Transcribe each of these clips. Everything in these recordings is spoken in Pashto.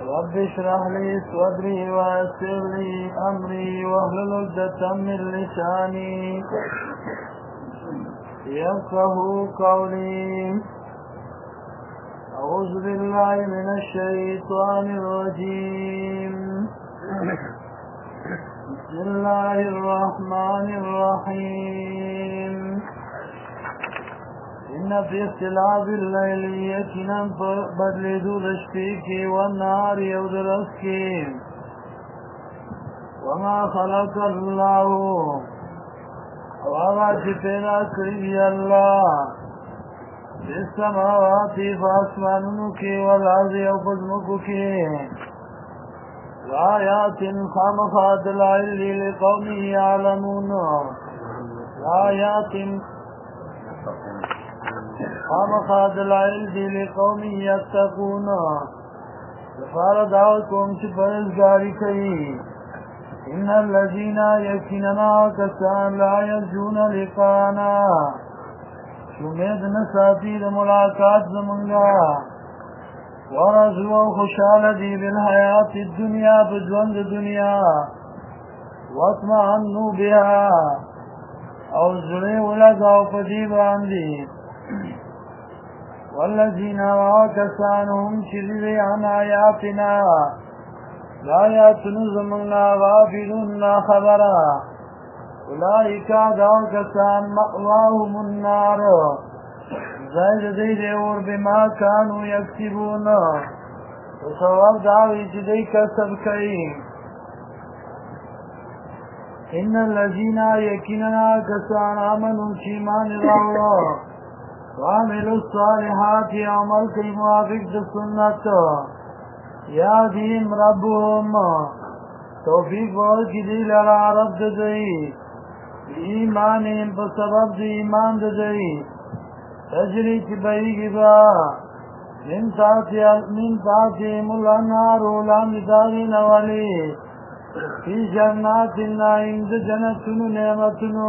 رب اشرح لي صدري ويسر لي أمري واحلل عقدة من لساني يفقهوا قولي. أعوذ بالله من الشيطان الرجيم. بسم الله الرحمن الرحيم. إن في اختلاف الليل يقينا بدلدو دشپيكي والنهار يودرسكي وما خلق الله وما پیدا کری اللہ في السماوات فاسمانونو کی والارض او پزمکو کی آیات خامخا دلائل لقوم یعلمون آیات خامخا دلائل لقوم یتقون لفار دعوکم چی پرزگاری کئی. إن الذين يكننا كسان لا يرجون لقانا شمید نساتی دا ملاقات زمنگا ورزو خوشحال دی بالحیات الدنیا بجوند دنیا واطمعنو بها او زڑے ولگاو پدی باندی والذین واکسانهم چیزی عن آیاتنا لآیاتن زمنا غافلون خبرا اولئکا داو کسان مأواهم النار زائد دی دیور بما کانو یکسبون وصواب دعوی چی دی کسب کئی. ان الذین یکننا کسان آمنوا چیمان راو وعملوا الصالحات عمل کئی موافق دا سنت یادیم ربهم توفیق ورکی دی لرا رب ددئی ایمانیم بسبب دی ایمان ددئی تجری چی بیگی با من تاتیم الانہار اولام دارین والی فی جنات النعیم دا جنتنو نعمتنو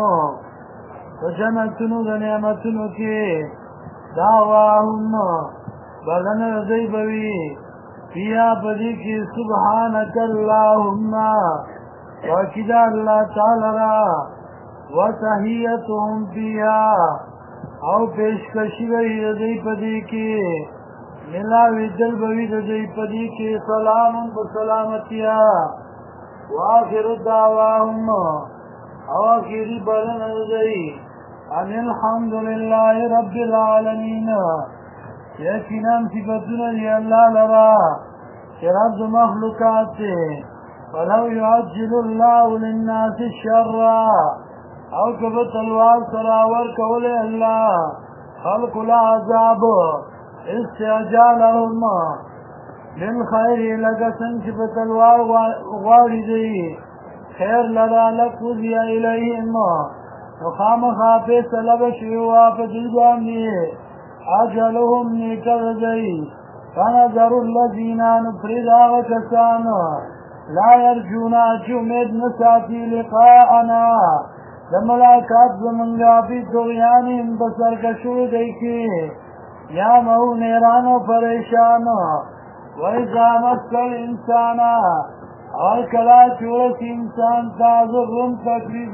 دا نعمتنو کی دعواهم بلن رضی بوی فیا بدی کی سبحانک اللہم وکدا اللہ تعالی را وتحیتهم فیا او پیشکشی وی رضی پدی کی ملاوی دل بوی رضی پدی کی سلام بسلامتیا وآخر دعواهم اواخری بلن رضی ان الحمدللہ رب العالمین. یقیناً صفتنا دی اللہ لرا شرد مخلوقات سے فلو يعجل اللہ للناس الشر او کبت الوار سراور کول اللہ خلق العذاب استعجالهم للخیر لگسن صفت الوار غاری دی خیر لرا لقضی الیہم وخام خافی سلب شیوا فدیدانی اجلهم نیکر دی فنظر الذین نفرد آغا کسان لا یرجونا چومید نساتی لقاءنا دملاکات زمنگا فی دغیانیم بسرکشو دیکی یا مہو نیران و پریشان وَإِذَا مَسَّ الْإِنسَانَ اور کلا چورس انسان تا ذرم تکلیف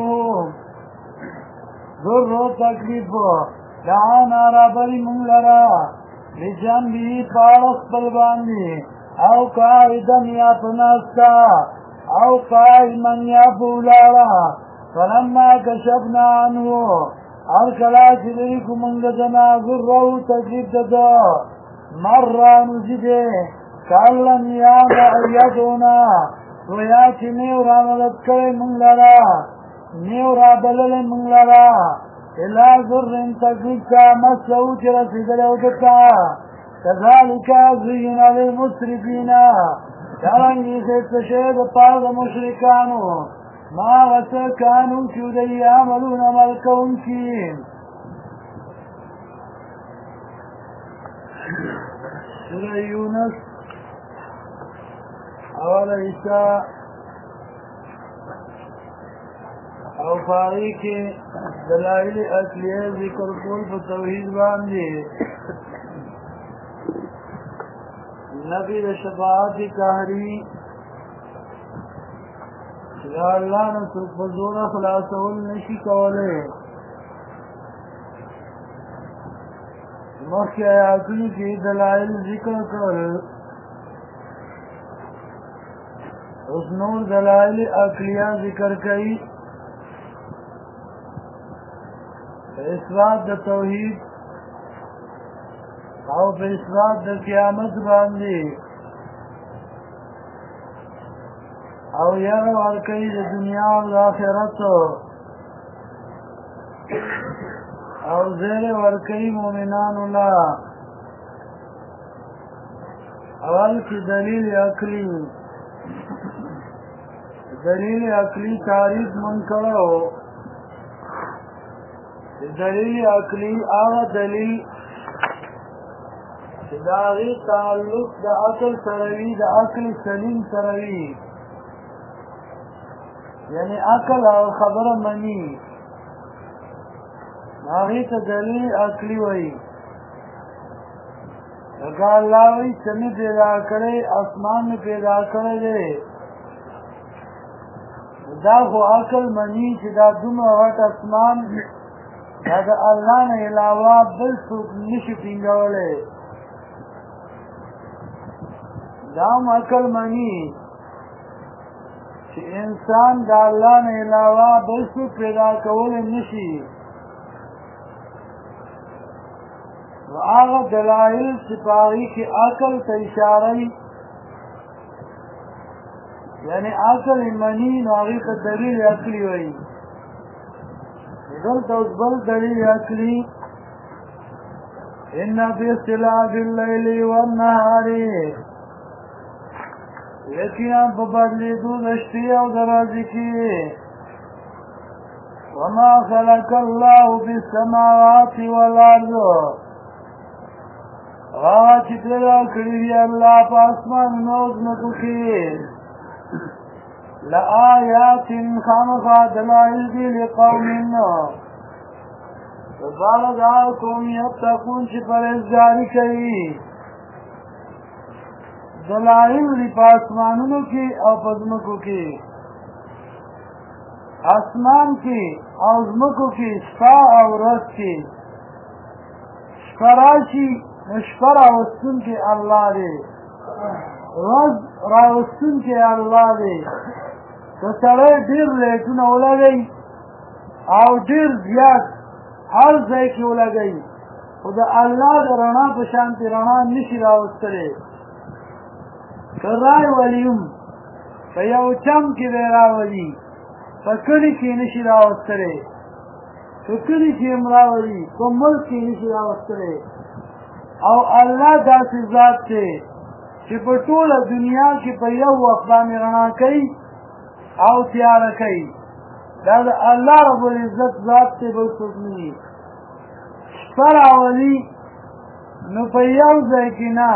ذرو تکلیف دعانا رابری من لرا لجنبی پارس پلباندی او قائدن یا پناستا او قائمن یا پولارا فلما کشفنا عنو اور کلا چلیکو منگدنا ذرو تکلیف ددا مرانو زده کالن یا بعیدونا ویا چی نیورا مدد کرے من لرا نیورا بلل من لرا الى ذرن تکلیفا مسعو چی رسید لودتا كذلك زين للمسرفين كرنگی سے تشید پاگ مشرکانو ما غسر کانو چودی عملون ملکون کی. سورہ یونس اول عیسیٰ او فاغی کے دلائل اصلیہ ذکر کول په توحید باندې نبی د شفاعت قهری چې الله نه څوک په زور خلاصول نشي کولی. مخکې آیاتونو کې دلایل ذکر کړل، اوس نور دلایل عقلیه ذکر کوي په اثبات د توحید او په اثبات د قیامت باندې، او یاره ورکوي د دنیا او د آخرت، او زیر ورکوي مؤمنانو له. اول کې دلیل عقلی، دلیل عقلی تعریف من کړو. دلیل عقلی هغه دلیل چې د هغې تعلق د عقل سره وي، د عقل سلیم سره وي، یعنی عقل او خبره مني، هغې ته دلیل عقلی وایي. لکه الله وایي څه مې پیدا کړی، اسمان مې پیدا کړی دی، دا خو عقل مني چې دا دومره غټ اسمان دا د الله نه علاوه بل څوک نشي ټینګولی. دا هم عقل مني چې انسان د الله نه علاوه بل څوک پیدا کولی نشي. نو هغه دلایل چې په هغې کې عقل ته اشاره وي، یعنی عقل مني، نو هغې ته دلیل عقلي وایي. دلته اوس بل دلیل عقلي، ان فی اختلاف اللیل والنهار، یقینا په بدلېدو د شپې او د ورځې کې، وما خلق الله فی السماوات والارض، هغه چې پیدا کړي دي الله په اسمانونو او ځمکو کې، لآیات خامخا دلایل دي لقوم لپاره د هغه قوم یتقون چې پرهیزګاري کوي. دلایل دي په اسمانونو کې او په ځمکو کې. اسمان کې او ځمکو کې شپه او ورځ کې، شپه راشي نو شپه راوستونکی الله دی، ورځ راوستونکی الله دی. که سړی ډېر لیټونه ولګوي او ډېر زیات هر ځای کې ولګوي، خو د الله د رڼا په شانتې رڼا نشي راوستلی. که راولي هم په یو چم کې به یې راولي، په کلي کې نشي راوستلی، په کلي کې هم راولي، په ملک کې نشي راوستلی. او الله داسې ذات دی چې په ټوله دنیا کې په یو وخت باندې رڼا کوي او تیاره کوي. دا د الله رب العزت ذات دی، بل څوک نه وي. شپه راولي نو په یو ځای کې نه،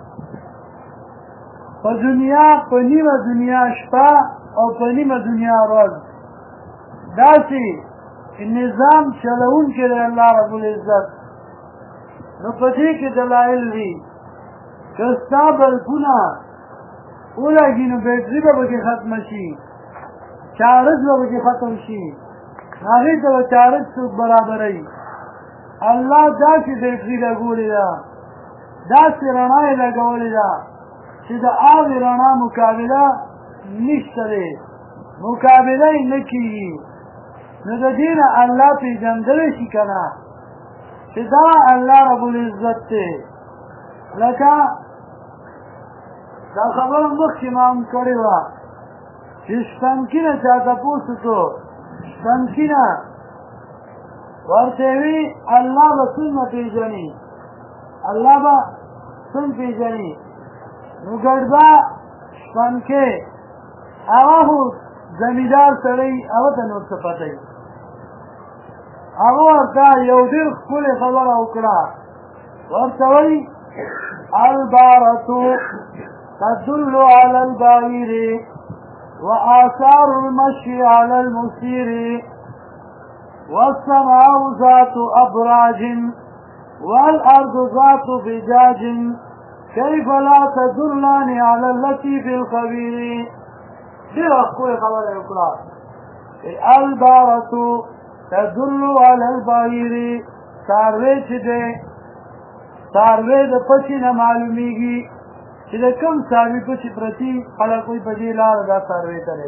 په دنیا په نیمه دنیا شپه او په نیمه دنیا ورځ، داسې نظام چلوونکی دی الله رب العزت. نو په دې کې دلایل دي. که ستا بلبونه ولګي نو بیټري به پکې ختمه شي، چارج به پکې ختم شي، هغې ته به چارج څوک برابروي؟ الله داسې بیټري لګولې ده، داسې رڼا یې لګولې ده چې د هغې رڼا مقابله نشته دی، مقابله یې نه کېږي. نو د دې نه الله پېژندلی شي که نه چې دا الله رب العزت دی. لکه دا خبره مخکې ما هم کړې وه چې شپنکي نه چا تپوس وکړو، شپنکي نه ورته وي الله به څنګه پېژني، الله به څنګه پېژني؟ نو ګډبه شپنکې هغه خو زمیندار سړی، هغه ته نور څه پته وي. هغه ورته یو ډېر ښکلې خبره وکړه، ورته وایي البارة تدل على البعير وآثار المشي على المسير والسماء ذات أبراج والأرض ذات فجاج كيف لا تدلان على اللطيف الخبير دیر اخوی خبر اکلا البارتو تدل على البعیر ساروی چی دے ساروی دا پچی نمعلومیگی چی دا کم ساروی پچی پرتی خلقوی پدی لار دا ساروی تلے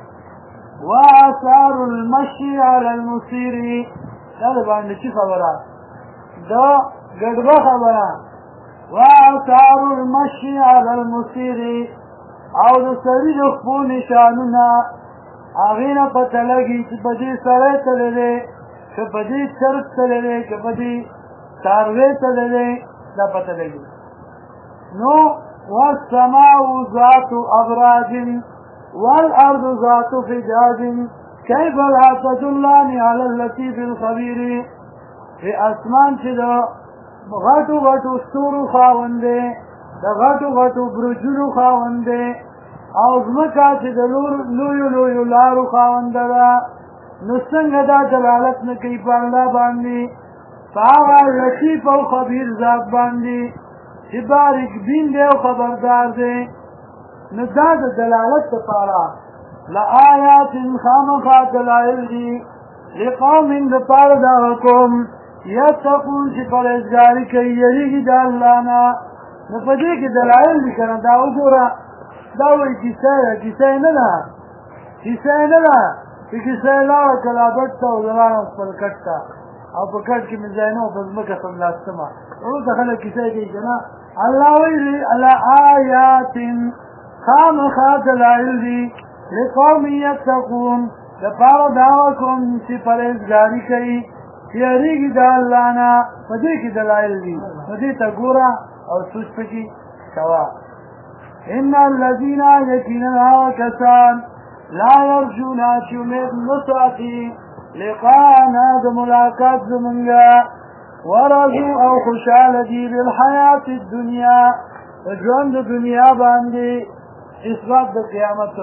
وآثار المشی على المسیر دا باندې چی خبره دا گڑبا خبره وآثار المشی على المسیر او د سړي د خپو نشانونه هغې نه پته لګي چې په دې سړی تللی که په دې چرګ تللی که په دې څاروی تللی دا پته لګي نو والسماء ذات ابراج والارض ذات فجاج كيف لا تدلان على اللطيف الخبير په اسمان چې د غټو غټو ستورو خاوند دی د غټو غټو برجونو خاوند دی او ځمکه چې د لویو لویو لارو خاونده ده نو څنګه دا دلالت نه کوي په الله باندې په هغه لطیف او خبیر ذات باندې چې باریک بین دی او خبردار دی نو دا د دلالت دپاره لآیات خامخا دلایل دي لقوم دپاره د هغه قوم یتقون چې پرهیزګاري کوي یریږي د الله نه نو په دې کې دلایل دي که نه دا وګوره دا وایي کیسه ده کیسه یې نه ده کیسه یې نه ده چې کیسه یې لاړه کلابټ ته او زه لاړم خپل کټ ته او په کټ کې مې ځای نه و په ځمکه سملاستمه وروسته خلک کیسه کوي که نه الله وایي لآیات خامخا دلایل دي لقوم یتقون دپاره د هغه قوم چې پرهیزګاري کوي چې یریږي د الله نه په دې کې دلایل دي په دې ته ګوره او سوچ پکې کوه ان الذين يكنوا كسان لا يرجون چې امید نه ساتي لقاءنا د ملاقات زمونږه ورضوا او خوشحاله دي بالحیات الدنیا په ژوند د دنیا باندې اثبات د قیامت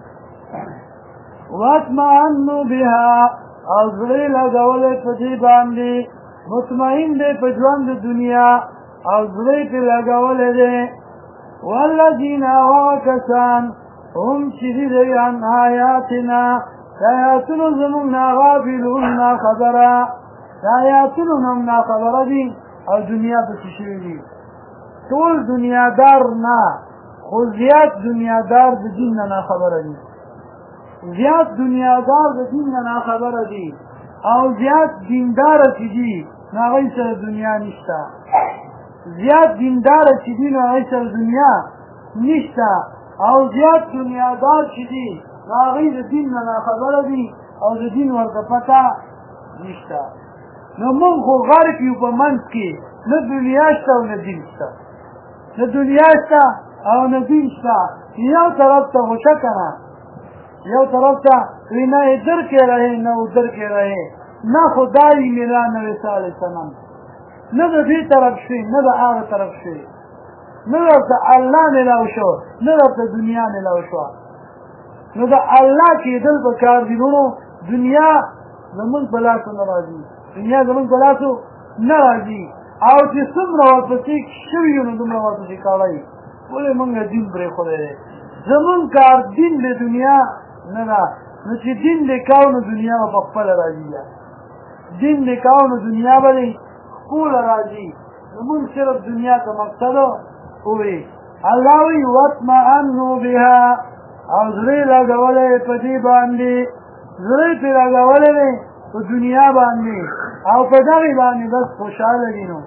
واطمئنوا بها او زړه لګولې په دې باندې مطمئن دی په ژوند د دنیا او زړه پې لګولې دی والذین وکسان هم چې دي عن آیاتنا د آیاتونو زموږ نه غافلون ناخبره د آیاتونو نه هم ناخبره دي او دنیا پسې شوي دي ټول دنیادار نه خو زیات دنیادار د دین نه ناخبره دي زیات دنیادار د دین نه ناخبره دي او زیات دینداره چې دي نو هغوی سره دنیا نشته زیات دینداره چې دي نو هغوی سره دنیا نشته او زیات دنیادار چې دي نو هغوی د دین نه ناخبره دي او د دین ورته پته نشته نو موږ خو غرق یو په منځ کې نه دنیا شته او نه دین شته نه دنیا شته او نه دین شته یو طرف ته خو شه که نه یو طرف ته وی نه ادھر کے رہے نہ ادھر کے رہے نہ خدای ملا نہ وصال صنم نه د دې طرف شي نه د هغه طرف شي نه درته الله ملاو شو نه درته دنیا ملاو شوه نو د الله کېدل په کار دي نو دنیا زمونږ په لاسو نه راځي دنیا زمونږ په لاسو نه راځي او چې څومره ورپسې شوي یو نو دومره ورپسې کاړی ولې مونږ دین پرېښودی دی زمونږ کار دین د دنیا نه ده نو چې دین دې کاو نو دنیا به په خپله راځي دین دې کاو نو دنیا به دې خپله راځي نو مونږ صرف دنیا ته مقصد ووي الله وایي واطمئنوا بها او زړه یې لګولی په دې باندې زړه یې پرې لګولی دی په دنیا باندې او په دغې باندې بس خوشحاله دي نو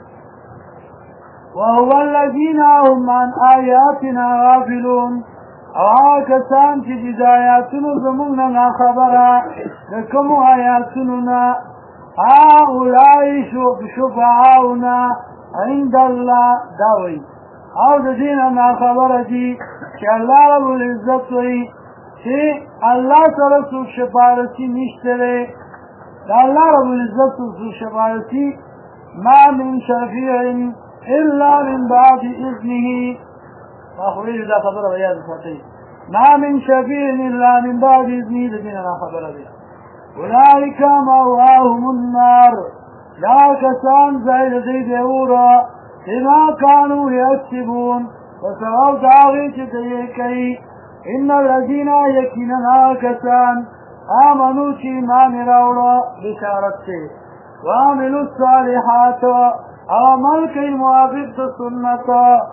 وهو الذین هم عن آیاتنا غافلون او هغه کسان چې د آیاتونو زموږ نه ناخبره د کومو آیاتونو نه هؤلاء شفعاؤنا عند الله دا وایي او د دې نه ناخبره دي چې الله رب العزت وایي چې الله سره څوک شفارسي نشته دی د الله رب العزت څوک شفارسي ما من شفیع الا من بعد اذنه خبرې دا خبره به یاد ساتئ ما من شفیع الا من بعد اذنه د دې نه ناخبره دی اولئک مأواهم النار دا کسان ځای د دوی د اوره بما كانوا يكسبون وسبب داغي چدئي إن الذين يكننا كسان آمنوا چیمان راوڑا بشارت سے وعملوا الصالحات عمل کئی موافق سنت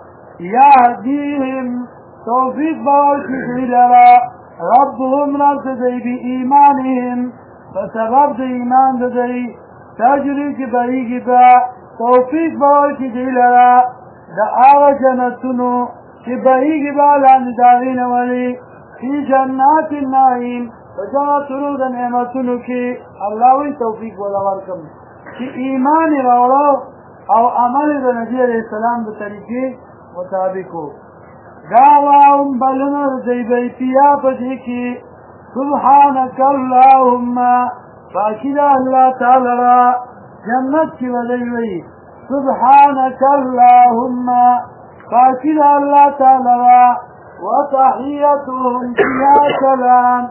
یهدیهم توفیق باور کی لرا ربهم رب دی بی ایمانهم فسبب دی ایمان دی تجری کی بریگی با توفیق باور کی لرا دا آغا جنتونو کی بریگی با لانداغین ولی فی جنات النعیم فجنتونو دا نعمتونو کی اللہ وی توفیق والا ورکم کی ایمان راوڑا او عمل دا نبی علیہ السلام دا طریقے مطابق ہو دعواهم بلنر دی بیتیا پدیکی سبحانک اللہم فاکدہ اللہ تعالی را جنت کی ودیوی سبحانک اللہم فاکدہ اللہ تعالی را وتحیتهم فیا سلام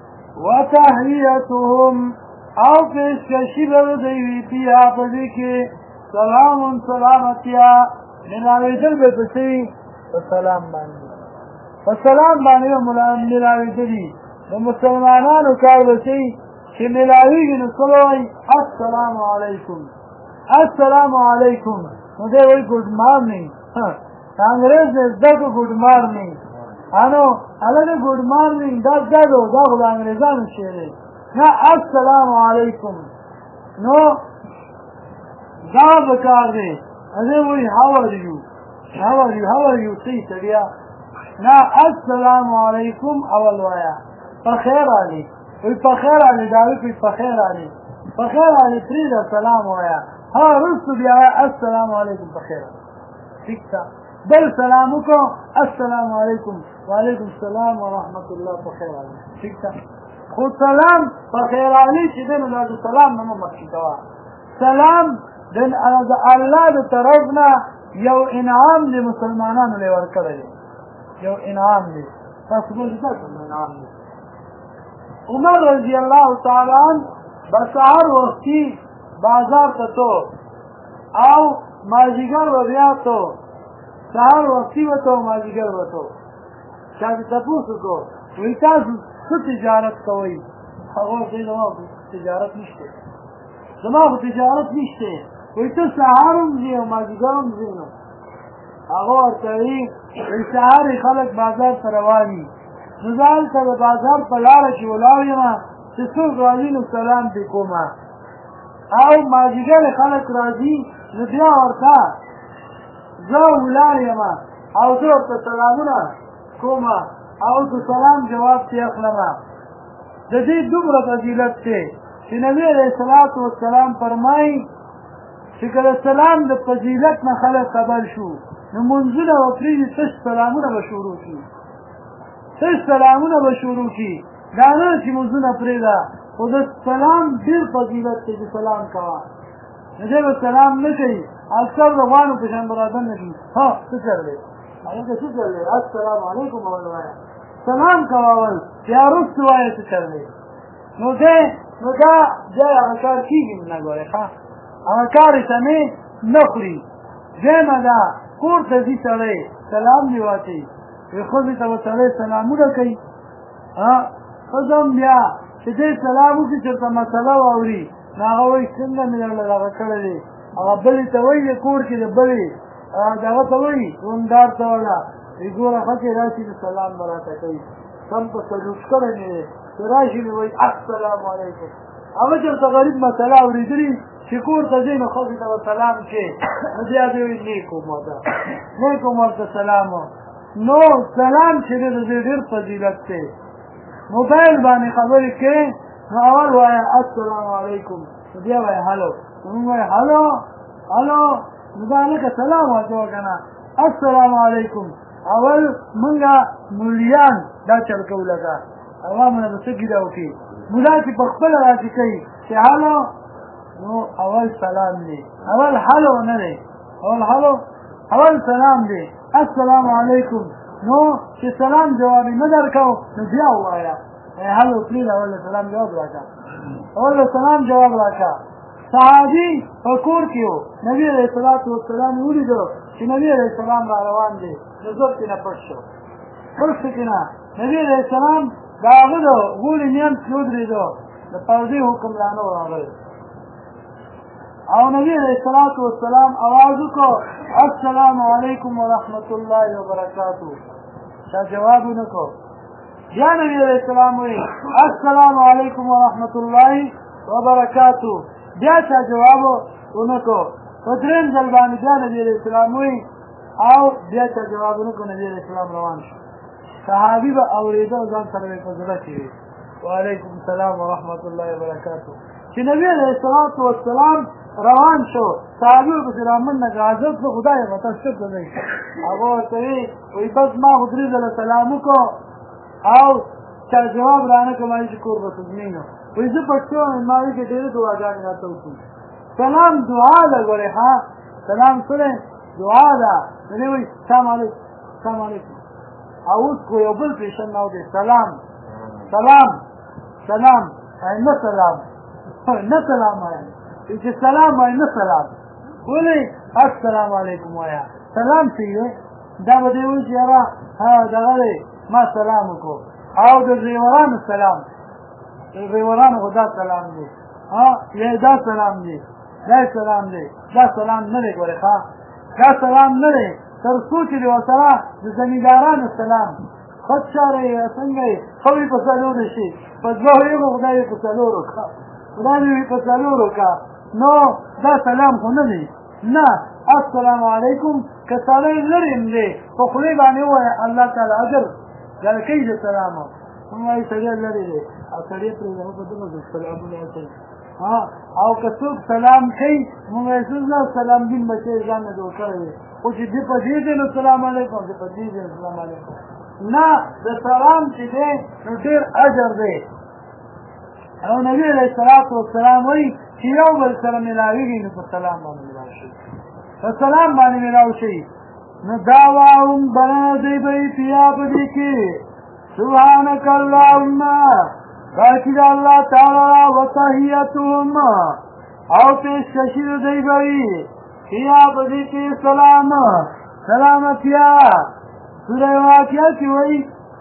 وتحیتهم او پیشکشی بردیوی فیا پدیکی سلام سلامتیا ملاوی دل بے پسی فسلام بانی ملاوی دلی مسلمانانو کار بسی کہ ملاوی گی نسلوی السلام علیکم السلام علیکم مجھے وہی گڈ مارننگ انگریز نے دکو گڈ مارننگ انو الگ گڈ مارننگ دک دادو دا خود انگریزان شیرے نا السلام علیکم نو دا بکار دے ازے وہی how are you صحیح سڑیا نا السلام علیکم اول وایا پخیر آلی وی پخیر آلی داوی کوئی پخیر آلی پرید السلام وایا ہاں رسو بھی آیا السلام علیکم پخیر آلی ٹھیک تھا بل سلامو کو السلام علیکم وعلیکم السلام ورحمت اللہ پخیر آلی ٹھیک تھا خود سلام پخیر آلی چیزن اللہ سلام نمو مکی کوا سلام دن اللہ دو طرفنا یو انعام دی مسلمانانو لے ورکڑے یو انعام دی تصبول جتا کنو انعام دی عمر رضی اللہ تعالی عنہ بسہر وقتی بازار تتو او ماجیگر و بیاتو سہر وقتی بتو ماجیگر بتو شاید تپوسو کو ویتاسو سو تجارت کوئی اگر دیدو تجارت نشتے زمان تجارت نشتے وی تو سهارم زی و مازیگرم زینو اگو ارتوی وی سهاری خلق بازار تروانی نزال تا بازار پلارشی ولاوی ما سسوک راضی نو سلام بکو ما او مازیگر خلق راضی ندیا ورطا زو ولاوی ما او دو تا سلامونا کو ما او تو سلام جواب تیخلما جدید دوبرا فضیلت تے کہ نبی علیہ السلام فرمائی شکر السلام د فضیلت نه خلق خبر شو نو منزله او پریدي تش سلامونه بشورو شي تش سلامونه بشورو شي دا نه چې منزله پریدا او د سلام ډیر فضیلت ته سلام کوا دې سلام نه کوي اکثر روانو په شان برابر نه دي ها څه چلې هغه څه چلې السلام علیکم ورته سلام کواول یا رسو وایي څه چلې نو دا هغه کار کیږي نه ګوره ها اما کاری سمی نخوری زیمه دا کور تا زی سڑے سلام دیواتی وی خوزی تا سڑے سلامو دا کئی خزم بیا چه دی سلامو کی چرتا مسئلہ واوری ناغوی سنگا میلر لگا کردی اگا بلی تا وی دی کور کی دی بلی داغا تا وی روندار تا والا وی گورا خطی راشی دی سلام براتا کئی سم تا سلوش کرنی دی راشی دی وی السلام علیکم اما چرتا غریب مسئلہ اوری دری شکور تزین خوزی تا سلام چه نزیاده وی نیکو مرد سلامو نو سلام چه دی دیر فضیلت تے موبایل بانی خبری که نو اول وایا السلام علیکم نزیا وایا حلو نو وایا حلو نزانکا سلام واجو کنا السلام علیکم اول منگا مولیان دا چلکو لگا اوامنا بسکی داو کی ملا چی پخبل راتی کئی چه حلو نو اول سلام دی اول حلو نده اول سلام دی السلام علیکم نو چې سلام جوابی ندر کو نو بیا وایا حلو پلیل اول سلام جواب راکا صحابي په کور کې و نبي علیه الصلاة والسلام یې ولیدو چې نبي علیه السلام را روان دی نو زور کې نه پټ شو که نه نبي علیه السلام د هغه د غولي منځ کې ودرېدو د پردې حکم را نه و راغلی او نبی علیه الصلاة والسلام آواز وکړو السلام علیکم ورحمة الله وبرکاتو چا جواب ونه کړو بیا نبی علیه السلام وایي السلام علیکم ورحمة الله وبرکاتو بیا چا جواب ونه کړو په درېیم ځل باندې بیا نبي علیه السلام وایي او بیا چا جواب ونه کړو نبي علیه السلام روان شو صحابي به اورېده او ځان سره یې په زړه کې وي وعلیکم السلام ورحمة الله وبرکاتو چې نبي علیه الصلاة والسلام روان شو صحابي ورپسې رامنډه کړه حضرت زه خدای یم تاسو چېرته ځئ هغه ورته وایي وایي بس ما خو 3 ځله سلام وکړو او چا جواب رانه کړه ما چې کور به تضمینو وایي زه پښتو یم ما وایي چې ډېرې دعاګانې راته وکړي سلام دعا ده ګورې ها سلام څه دی دعا ده نو دی وایي سلام علیکم سلام علیکم او اوس خو یو بل پېشن نو دی سلام سلام سلام نه سلام نه سلام وایم چې سلام وایي نه سلام ولې السلام علیکم وایا سلام څه دی دا به دی وایي چې یاره دغه دی ما سلام وکړو او د ډریورانو سلام د ډریورانو خو دا سلام دی یا دا سلام دی دا سلام دی دا سلام نه دی ګورې ښه دا سلام نه دی تر څو چې د ورسره د زمیندارانو سلام خود شاره یې څنګه یې ښه وي په څلورو شي په دوه یې خو خدای یې په څلورو کا خدای یې په څلورو کا نو دا سلام خو نه دی نه السلام علیکم که سړی لرې هم دی په خولې باندې ووایه الله تعالی اجر درکوي د سلامو موږ وایي سړی لرې دی او سړی پرېږده په دغه سلامونه کوي او که څوک سلام کوي موږ وایي څه سلام دین بچی ځان نه جوړ کړی دی خو چې دې په دې دی نو سلام علیکم دې په دې دی سلام علیکم نه د سلام چې دی نو ډېر اجر دی او نبی علیه الصلاة والسلام وایي چې یو بل سره ملاوېږي نو په سلام باندې ملاو شي په سلام باندې ملاو شي نو دعواهم بلنه دی به یې فیها په دې کې سبحانک اللهم باقي د الله تعالی وتحیتهم او پیشکشي د دی به وي فیها په دې کې سلام سلامتیا سوره واقعه کې وایي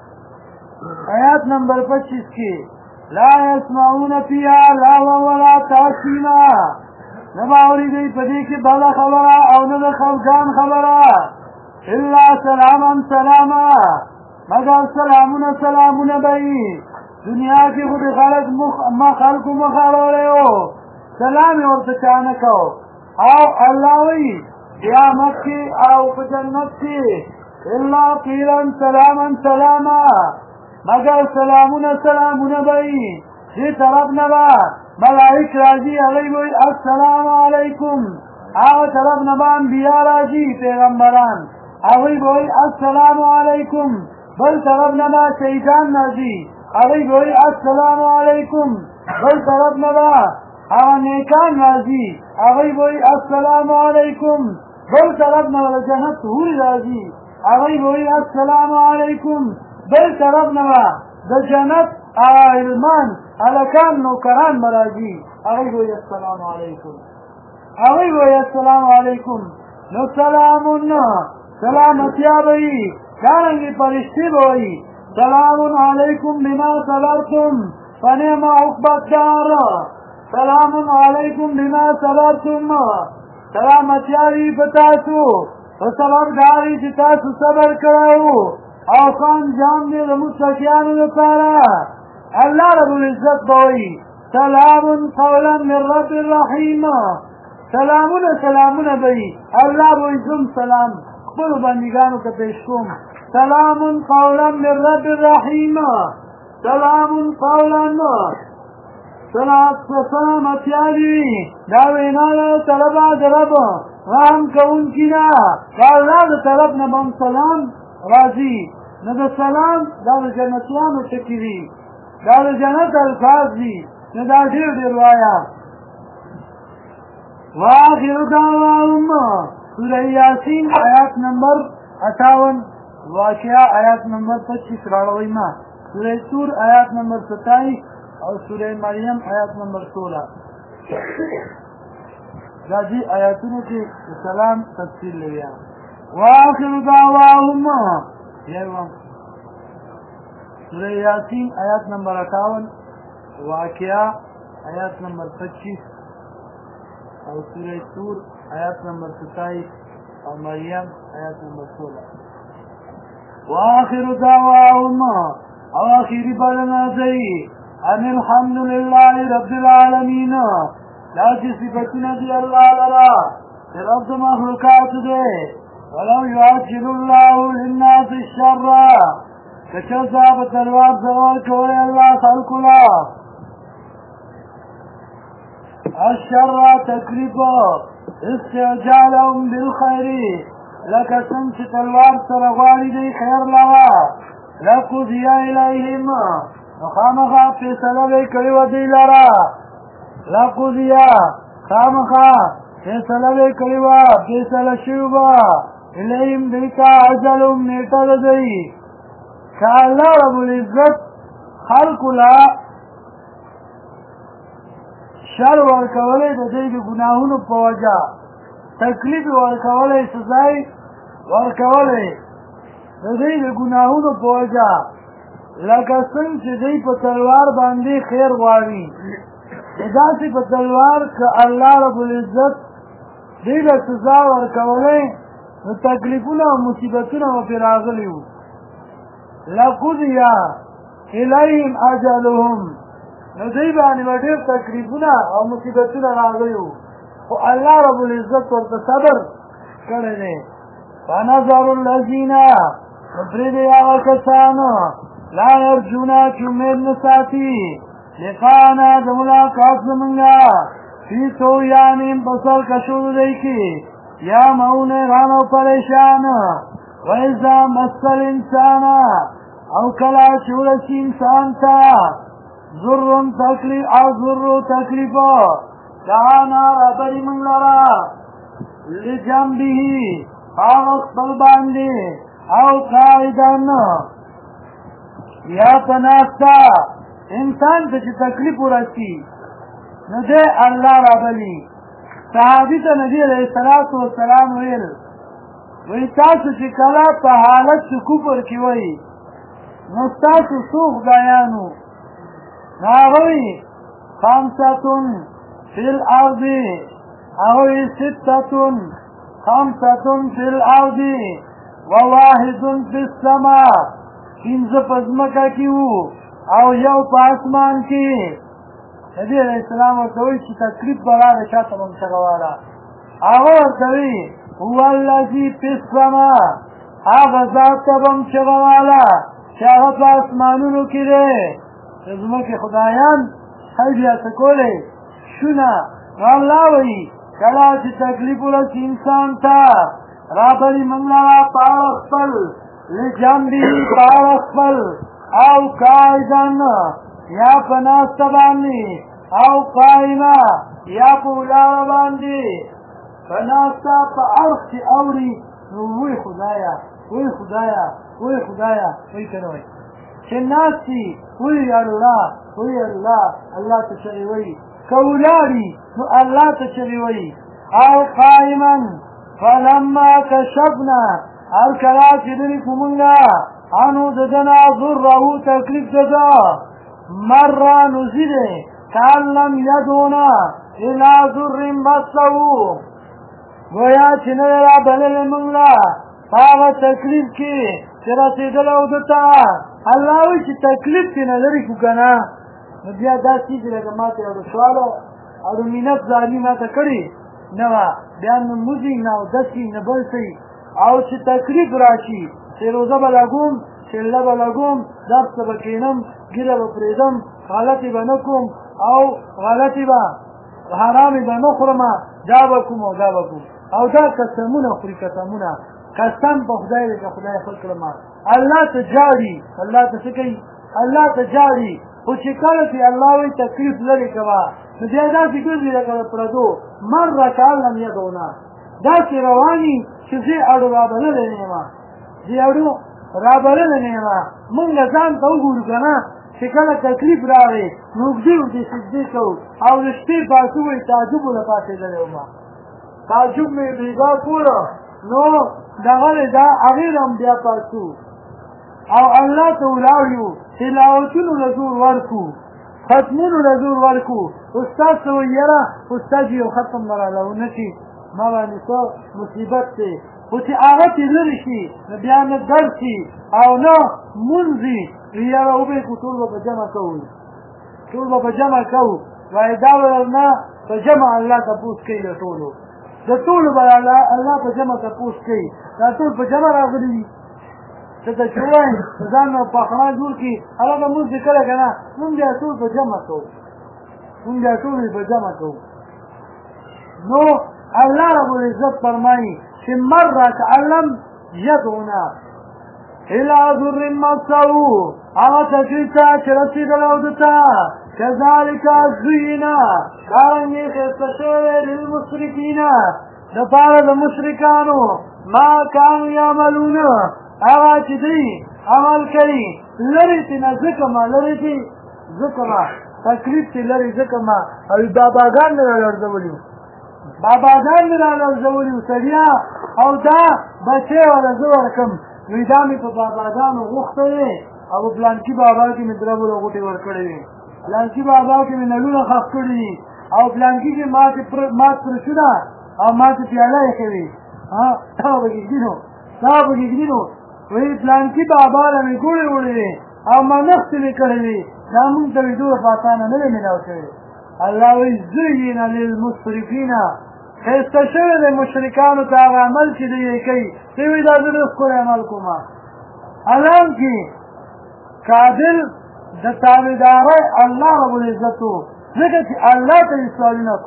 آیات نمبر 25 کې لا يسمعون فيها لغوا ولا تأثیما نبا اورېدی په دې کې بده خبره او نه د خفګان خبره الا سلاما سلاما مگر سلامونه سلامونه به وي دنیا کې خو د خلکو مخ اړولی و سلام یې ورته چا نه کو او الله وایي قیامت کې او په جنت کې الا قیلا سلاما سلاما مگر سلامونه سلامونه به وي دې طرف نه به ملائک راځي هغوی به وایي السلام علیکم هغه طرف نه به انبیا راځي پیغمبران هغوی به وایي السلام علیکم بل طرف نه به شهیدان راځي هغوی به وایي السلام علیکم بل طرف نه به هغه نیکان راځي هغوی به وایي السلام علیکم بل طرف نه به د جنت حورې راځي هغوی به وایي السلام علیکم بل طرف نه به د جنت علمان هلکان نوکران به راځي هغوی به وایي السلام علیکم هغوی به وایي السلام علیکم نو سلامون سلامتیا به وي دارنګې فرشتې به وایي سلام علیکم بما صبرتم فنعم عقبى الدار سلام علیکم بما صبرتم سلامتیا وي په تاسو په سبب دا وي چې تاسو صبر کړی وو او ښه انجام دی د متقیانو لپاره الله رب العزت به وایي سلام قولا من رب الرحیم سلامونه سلامونه به وي الله به وایي زم سلام خپلو بندګانو ته پیش کوم سلام قولا من رب الرحیم سلام قولا سلامتیا دي دا وینا له طلبه د رب رحم کوونکي نه د الله د طرف نه به سلام راځي نو د سلام دا د جنتیانو ټکي دي دا د جنت الفاظ دي نو دا ډېر ډېر وایه واخر دعواهم سوره یاسین آیات نمبر 58 واقعہ آیات نمبر 25 راڑوئی ما سورہ سور آیات نمبر 27 اور سورہ مریم آیات نمبر 16 دا دې آیاتونو کې سلام تفصیل لري واخر دعواهم سورہ یاسین آیات نمبر 58 واقعہ آیات نمبر 25 اور سورہ طور آیات نمبر 27 اور مریم آیات نمبر 16 واخر دعواهم او آخری بلنا دی ان الحمدللہ رب العالمین لا چی صفتنا دی اللہ لرا رب مخلوقات دے ولو يعجل الله للناس الشر كشرطا بتلوار زوال كوري الله خلقنا الشر تكلفا استعجالهم بالخير لك سنش تلوار سرغوالي دي خير لها لقضي إليهم وخامخا في سلبي كلوة دي لرا لقضي خامخا في سلبي كلوة في سلشوبا إليهم دیتا عجلهم نیتا دئی کہ اللہ رب العزت خلق لا شر ورکولی دئی دی گناہونو پوجا تکلیف ورکولی سزائی ورکولی دئی دی گناہونو پوجا لکه څنګه چې دی په تلوار باندې خیر غواړي داسې په تلوار که الله رب العزت دی له سزا ورکولی نو تکلیفونه او مصیبتونه به پرې راغلي وو لقضي الیهم اجلهم نو دوی باندې به ډېر تکلیفونه او مصیبتونه راغلي وو خو الله رب العزت ورته صبر کړی دی فنظر الذین نو پرېږدئ هغه کسان لا یرجونا چې امید نه ساتي لقاءنا د ملاقات زمونږه فی طغیانهم په سرکشو د دوی کې یا مون ران و پریشان و ازا مسل انسان او کلا چورسی انسان تا ذرن تکلیف او ذر تکلیف دعانا ربری من لرا لجنبه آغاق بلباندی او قائدن یا پناستا انسان تا چی تکلیف رسی نده اللہ ربلی صحابی ته نبی علیہ السلام ویل وی تاسو چې کله په حالت چې کفر کې وئ نو ستاسو څو خدایانو هغه وی خمسة فی الارض هغه وی ستة خمسة فی الارض وواحد فی السماء پنځه په ځمکه کې وو او یو په اسمان کې نبی علیہ السلام ورته وایي چې تکلیف به راغی چاته به چغه واله هغه ورته وایي هو الذي فی السماء هغه ذات ته به چغه واله چې هغه په اسمانونو کې دی د ځمکې خدایان هی بیا څه کولی شونه نو الله وایي کله چې تکلیف ورسي انسان ته رابلي موږ لره په اړه خپل لجنبي په اړه خپل او قاعدن یا پناسته باندې او قائمه یا په ولاړه باندې پناسته په اړخ چې اوري نو وی خدایا وی خدایا وی خدایا وی کنه وی چې ناسي وی الله وی الله الله ته شری وی کولاړي نو الله ته شری وی او قائما فلما كشفنا الكلات دې کومنګا انو دنا ضره تکلیف ددا مره نزیده کالم یدونا الى ذر بسو گویا چنه را بلل منگلا پاگا تکلیف کی چرا سیدل او دتا اللہ وی چی تکلیف کی نظری کو کنا بیا دا چیزی لگا ما تی او سوالو او مینت ظالمی ما تا کری نوا بیا نموزی نو دسی نبلسی او چی تکلیف راشی چی روزه بلگوم چله بلگوم درس بکینم گیره بپریدم غلطی بنکم او غلطی با حرامی بنخورم دا بکم او دا بکم او دا قسمونه خوری قسمونه قسم په خدای دی که خدای خلق لما الله ته جاری الله ته څه کوي الله ته جاری خو چې کله چې الله وی تکلیف لري کوا نو بیا داسې ګرځي لکه پردو مره کالم یدونه داسې رواني چې زه اړو رابللی نه یم زه اړو رابللی نه یم مونږ ځان ته وګورو که نه چې کله تکلیف راغی نو اوږدې اوږدې سجدې کوو او د شپې پاسو وایي تعجب له پاڅېدلی وم تعجب مې بیګا کوله نو دغه دا هغې هم بیا پاتو او الله ته ولاړ یو تلاوتونو له زور ورکو ختمونو له زور ورکو استاد ته وایي یاره استاد یو ختم نه رالاونه شي ما باندې څه مصیبت دی خو چې هغه چې لرې شي نو بیا نه درد شي او نه مونځ وي یاره وبېکو ټول به په جمع کوو ټول به په جمع کوو وایي دا به نه په جمع الله تپوس کوي د ټولو د ټولو به الله په جمع تپوس کوي دا ټول په جمع راغلي دي ته ته چې وایي ځان نه پخلا جوړ کړي هغه مونځ دې کړی که نه مونږ بیا ټول په جمع کوو مونږ بیا ټول په جمع کوو نو الله رب العزت فرمایي چې مره تعلم یدعونا الى ضر مسه هغه تکلیف ته چې رسېدلی او ده ته كذلك زينا دارنګې ښایسته شوی للمشرکین دپاره د مشرکانو ما کانو یعملون هغه چې دوی عمل کوي لرې ترې نه ځکه ما لرې ترې ځکه ما تکلیف چې لرې ځکه ما او باباګان مې رالړزولي باباګان مې رالړزولي سړیا او دا بچی وله زه ورکړم وایي دا مې په باباګانو غوښته دی او په پلانکي بابا کې مې درې بله غوټې ورکړې وې پلانکي بابا کې مې نلونه خښ کړي دي او پلانکي کې مات پرشونه او ماته پیاله یې کوي تا به ږدي نو وایي پلانکي بابا له مې ګوړې وړې وې او منښتې مې کړې وې دا مونږ ته وي دومره په اسانه نه دی میلاو شوی الله وایي زین للمسرفین ښایسته شوی دی مشرکانو ته هغه عمل چې دوی یې کوي دوی وایي دا زه ډېر ښکلی عمل کوم حالانکې قابل د تابعدارۍ الله رب العزت و ځکه چې الله ته یې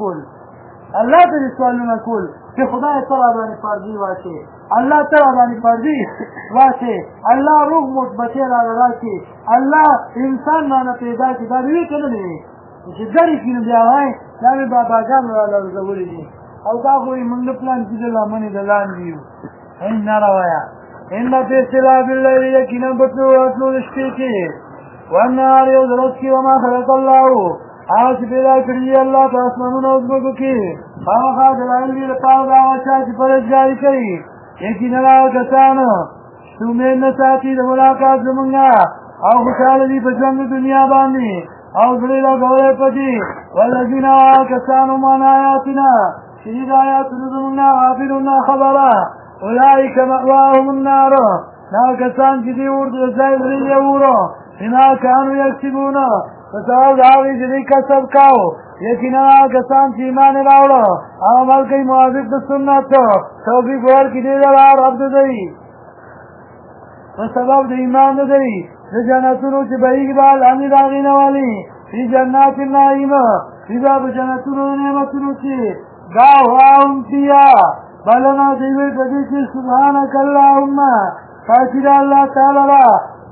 سوالونه کول چې خدای ته راباندې فرضي واچې الله ته راباندې فرضي واچې الله روح موټ بچی راله راکړي الله انسان رانه پیدا کړي دا وي که نه دی چې درې کړي نو بیا وایي دا مې باباګانو رالړزولي دي او دا خو یې موږ نه پلان چې د لمنې د لاندې یو نه راوایه ان فی اختلاف الليل یقینا په راتلو د شپې کې والنهار یو د ورځ کې وما خلق الله هغه چې پیدا کړي دي الله په اسمانونو او ځمکو کې خامخا دلایل دي لپاره د هغه چا چې پرهیزګاري کوي یقینا هغه کسان چې امید نه ساتي د ملاقات زمونږ او خوشحاله دي په ژوند د دنیا باندې او زړه یې لګولی په دې والذین هغه کسان هم عن آیاتنا چې دي د آیاتونو زمونږ نه غافلون ناخبره اولئک مأواهم النار دا کسان چې دي اور د ځای لري یې اوره بما كانوا یکسبون په سبب د هغې چې دوی کسب کاو یقینا هغه کسان چې ایمان یې راوړه او عمل کوي موافق د سنت توفیق ورکړي دې لره رب د دوی په سبب د ایمان د دوی د جنتونو چې بهیږي به لاندې د هغې نه والي فی جنات النعیم فی دا په جنتونو د نعمتونو کې دعواهم فیها بلنا دوی وایي په دې کې سبحانک اللهم پاکي د الله تعالی را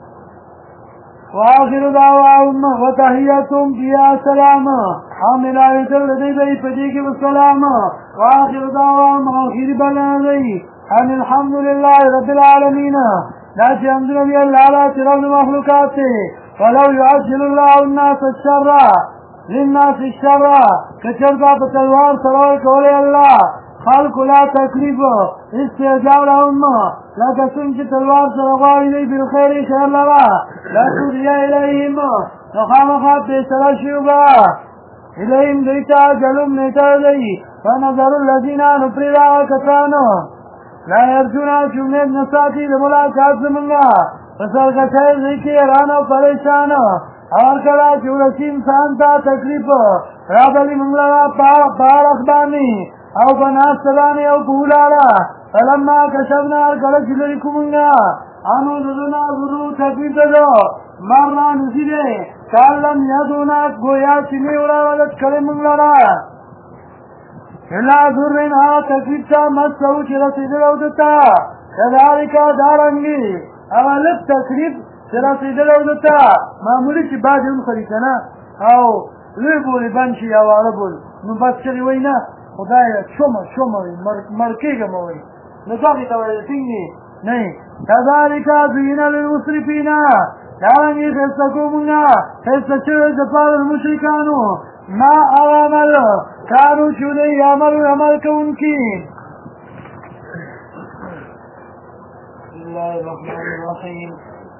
واخر دعواهم وتحیتهم فیها سلام حامل آیتل دی بی پدی کی وسلام واخر دعواهم آخر بلنا دی ان الحمدللہ رب العالمین دا چی حمدنا بی اللہ علا سرم مخلوقات ولو یعجل اللہ الناس الشر للناس الشر کچرتا پتلوار سروی کولی اللہ خلق لا تکلیف استعجاب لهم لکه څنګه چې تلوار سره غواړي دی بالخیر خیر لرا لا تودی الیهم نو خامخا فیصله شي به الیهم دوی ته جلوم نیټه دی فنظر الذین نو پرېږده هغه کسانو لا یرجون چې امید نه ساتي د ملاقات زمونږ په سرکشۍ دوی کې حیران او پریشان هر کله چې ورسي انسان ته تکلیف رابلي موږ لره په اړخ باندې او بناسته باندې او په ولاړه فلما کشفنا کله چې لرې کومونږه انو دونه ضرور تکلیف ده مرنا نسی دی کالم یدونا گویا چې مې وراولت کړې موږ لره الا ضرن هغه تکلیف ته مسو چې رسېدلی او ده ته کذلک دارنګې هغه لږ تکلیف چې رسېدلی او ده ته معمولي چې بعد یې ونخلي که نه او لوی بولې بند شي یا واړه بول نو بس چغې وایي نه خدایه شومه وي مړ کېږم وایي نو دغې ته ویل ټینګې نه کذلک زین للمسرفین دارنګې ښایسته کوو مونږه ښایسته شوی دپاره د مشرکانو ما هغه عمل كانوا شوني يعملوا عمل كونكي. بسم الله الرحمن الرحيم.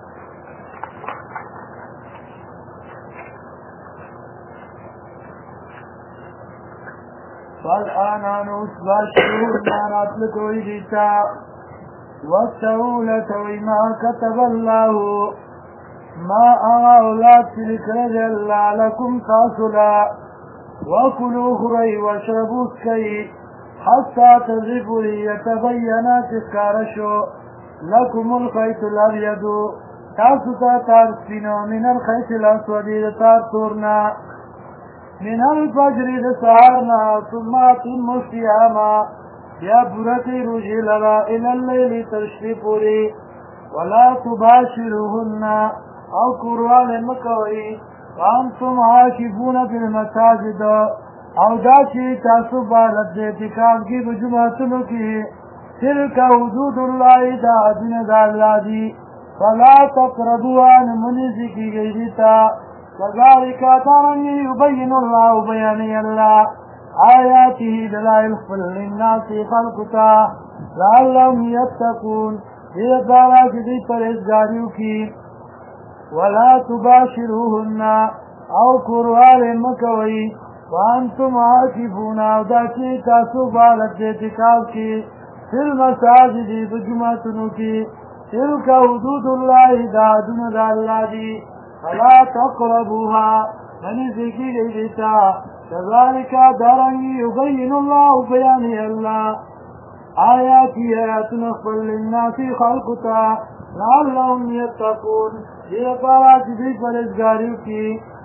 فالآن نسبشون ما نطلقوا إجتا والسهولة ما كتب الله ما أولاد تلك رجل لكم تاصلا وكلوا خري واشربوا سكي حتى تذربوا يتبين تذكارشو لكم الخيط الأبيض تاستا تارسينو من الخيط الأسود تارتورنا من الفجر سهرنا ثم أتموا الصيام يا برتي رجلا إلى الليل تشرفوا ولا تباشروهن أو قرآن مكوي وأنتم عاكفون في المساجد أو داشي تاسبا لديتكام کی بجمعتنو کی تلك حدود الله دا دین دا اللہ دی فلا تقربوا منزکی گیتا كذلك ترني يبين الله بياني الله آياته دلائل للناس خلقتا لعلهم يتقون إذا دارا جدي پرهزگاریو کی ولا تباشروهن او قرآن مکوئی وانتم عاکفون او داکی تاسو بالت اعتکاف کی فی المساجد بجمعتنو کی تلک حدود اللہ دا دون دا اللہ دی فلا تقربوها من ذكي ليتا كذلك درني يبين الله بياني الله آياتي آيات نخبر للناس خلقتا لعلهم يتقون إذا قرأت ذي فلسقاريوكي